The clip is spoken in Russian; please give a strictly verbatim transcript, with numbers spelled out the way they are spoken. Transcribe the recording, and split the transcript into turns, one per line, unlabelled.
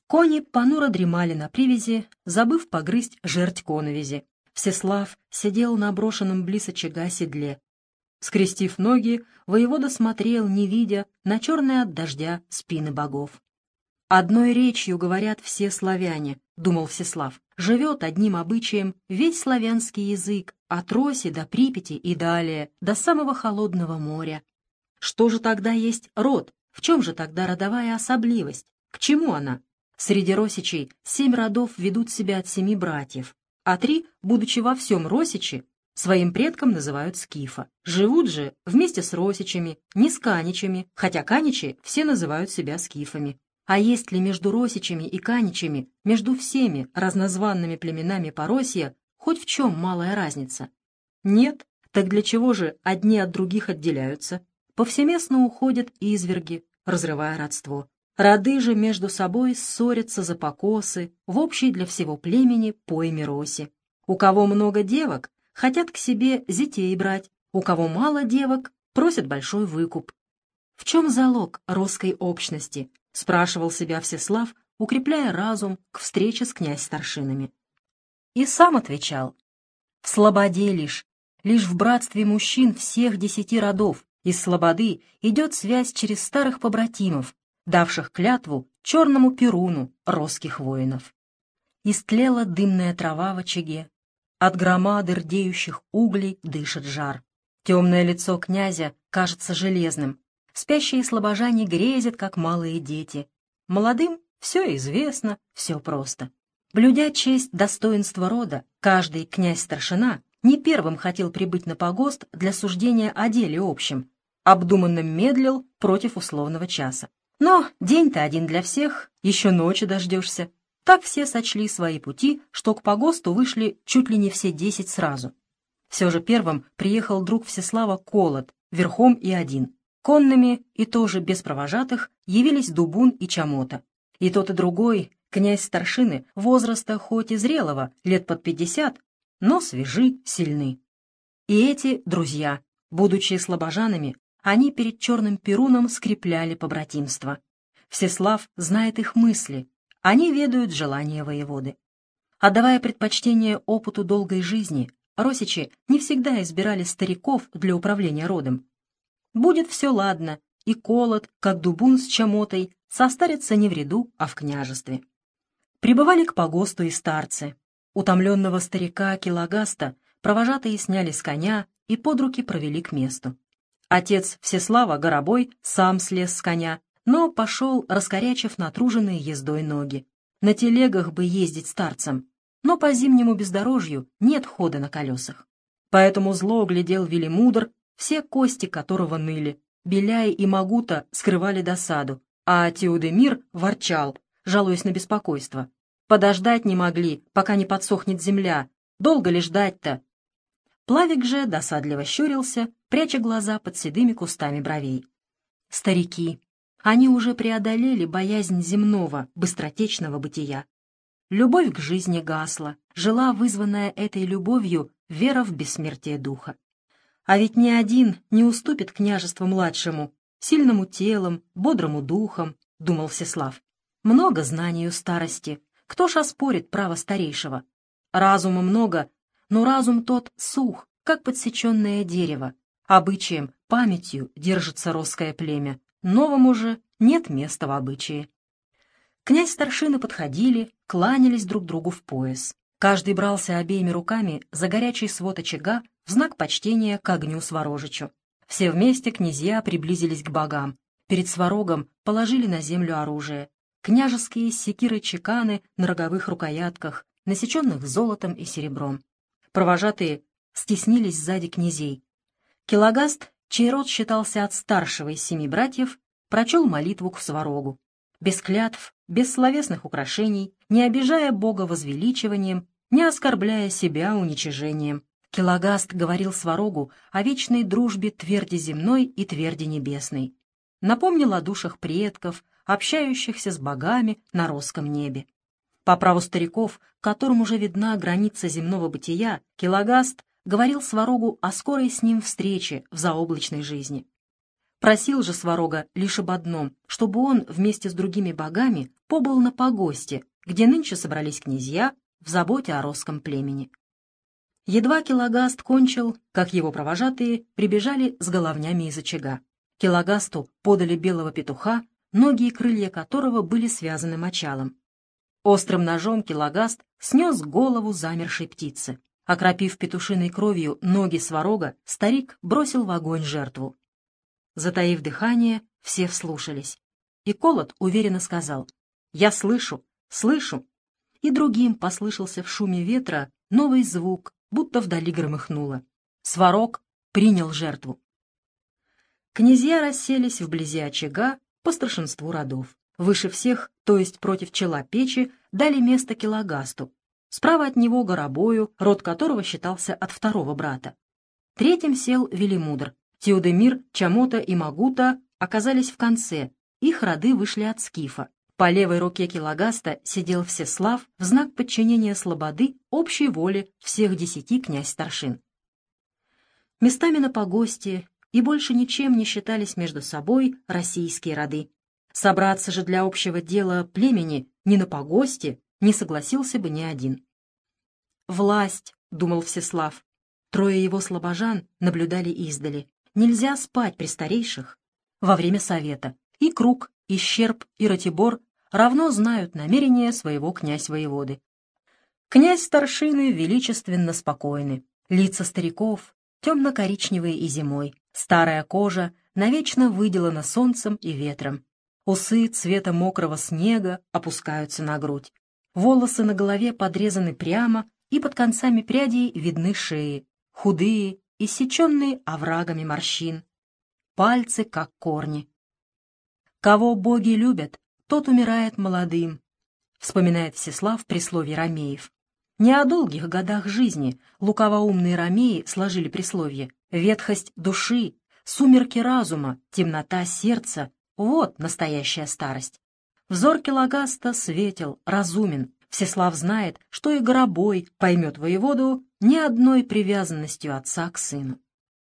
Кони понуро дремали на привязи, забыв погрызть жерть коновизи. Всеслав сидел на брошенном близ очага седле. Скрестив ноги, воевода смотрел, не видя, на черные от дождя спины богов. «Одной речью говорят все славяне», — думал Всеслав. «Живет одним обычаем весь славянский язык, от Роси до Припяти и далее, до самого холодного моря. Что же тогда есть род? В чем же тогда родовая особливость? К чему она? Среди росичей семь родов ведут себя от семи братьев, а три, будучи во всем росичи, своим предком называют скифа. Живут же вместе с росичами, не с каничами, хотя каничи все называют себя скифами. А есть ли между росичами и каничами, между всеми разнозванными племенами Поросья, хоть в чем малая разница? Нет, так для чего же одни от других отделяются? Повсеместно уходят изверги, разрывая родство. Роды же между собой ссорятся за покосы в общей для всего племени пойме роси. У кого много девок, хотят к себе зятей брать, у кого мало девок, просят большой выкуп. В чем залог росской общности? Спрашивал себя Всеслав, укрепляя разум к встрече с князь-старшинами. И сам отвечал: в слободе лишь, лишь в братстве мужчин всех десяти родов из слободы идет связь через старых побратимов, давших клятву черному Перуну росских воинов. Истлела дымная трава в очаге, от громады рдеющих углей дышит жар. Темное лицо князя кажется железным. Спящие слобожане грезят, как малые дети. Молодым все известно, все просто. Блюдя честь достоинства рода, каждый князь-старшина не первым хотел прибыть на погост для суждения о деле общем, обдуманно медлил против условного часа. Но день-то один для всех, еще ночи дождешься. Так все сочли свои пути, что к погосту вышли чуть ли не все десять сразу. Все же первым приехал друг Всеслава Колод, верхом и один. Конными, и тоже без провожатых, явились Дубун и Чамота. И тот, и другой, князь-старшины, возраста хоть и зрелого, лет под пятьдесят, но свежи, сильны. И эти друзья, будучи слобожанами, они перед черным Перуном скрепляли побратимство. Всеслав знает их мысли, они ведают желания воеводы. Отдавая предпочтение опыту долгой жизни, росичи не всегда избирали стариков для управления родом. Будет все ладно, и Колод, как Дубун с Чамотой, состарятся не в ряду, а в княжестве. Прибывали к погосту и старцы. Утомленного старика Килагаста провожатые сняли с коня и под руки провели к месту. Отец Всеслава, Горобой, сам слез с коня, но пошел, раскорячив натруженные ездой ноги. На телегах бы ездить старцам, но по зимнему бездорожью нет хода на колесах. Поэтому зло глядел Велимудр, все кости которого ныли. Беляй и Магута скрывали досаду, а Теодемир ворчал, жалуясь на беспокойство. Подождать не могли, пока не подсохнет земля. Долго ли ждать-то? Плавик же досадливо щурился, пряча глаза под седыми кустами бровей. Старики. Они уже преодолели боязнь земного, быстротечного бытия. Любовь к жизни гасла, жила вызванная этой любовью вера в бессмертие духа. А ведь ни один не уступит княжеству младшему, сильному телом, бодрому духом, — думал Всеслав. Много знаний у старости, кто ж оспорит право старейшего? Разума много, но разум тот сух, как подсеченное дерево. Обычаем, памятью держится росское племя, новому же нет места в обычае. Князь-старшины подходили, кланялись друг другу в пояс. Каждый брался обеими руками за горячий свод очага в знак почтения к огню Сварожичу. Все вместе князья приблизились к богам. Перед Сварогом положили на землю оружие. Княжеские секиры-чеканы на роговых рукоятках, насеченных золотом и серебром. Провожатые стеснились сзади князей. Килагаст, чей род считался от старшего из семи братьев, прочел молитву к Сварогу. Без клятв, без словесных украшений, не обижая Бога возвеличиванием, не оскорбляя себя уничижением. Килагаст говорил Сварогу о вечной дружбе тверди земной и тверди небесной. Напомнил о душах предков, общающихся с богами на росском небе. По праву стариков, которым уже видна граница земного бытия, Килагаст говорил Сварогу о скорой с ним встрече в заоблачной жизни. Просил же Сварога лишь об одном, чтобы он вместе с другими богами побыл на погосте, где нынче собрались князья в заботе о росском племени. Едва Келагаст кончил, как его провожатые прибежали с головнями из очага. Келагасту подали белого петуха, ноги и крылья которого были связаны мочалом. Острым ножом Келагаст снес голову замершей птицы. Окропив петушиной кровью ноги Сварога, старик бросил в огонь жертву. Затаив дыхание, все вслушались. И Колод уверенно сказал: «Я слышу, слышу!» И другим послышался в шуме ветра новый звук, будто вдали громыхнуло. Сварог принял жертву. Князья расселись вблизи очага по старшинству родов. Выше всех, то есть против чела печи, дали место Келагасту. Справа от него Горобою, род которого считался от второго брата. Третьим сел Велимудр. Теодемир, Чамота и Магута оказались в конце, их роды вышли от Скифа. По левой руке Келагаста сидел Всеслав в знак подчинения слободы общей воле всех десяти князь-старшин. Местами на погосте и больше ничем не считались между собой российские роды. Собраться же для общего дела племени ни на погосте не согласился бы ни один. «Власть», — думал Всеслав, трое его слобожан наблюдали издали. Нельзя спать при старейших во время совета. И Круг, и Щерб, и Ратибор равно знают намерения своего князь-воеводы. Князь-старшины величественно спокойны. Лица стариков темно-коричневые и зимой. Старая кожа навечно выделана солнцем и ветром. Усы цвета мокрого снега опускаются на грудь. Волосы на голове подрезаны прямо, и под концами прядей видны шеи, худые, иссеченные оврагами морщин, пальцы как корни. «Кого боги любят, тот умирает молодым», — вспоминает Всеслав присловие ромеев. Не о долгих годах жизни лукавоумные ромеи сложили присловие. Ветхость души, сумерки разума, темнота сердца — вот настоящая старость. Взор Келагаста светел, разумен. Всеслав знает, что и Горобой поймет воеводу ни одной привязанностью отца к сыну.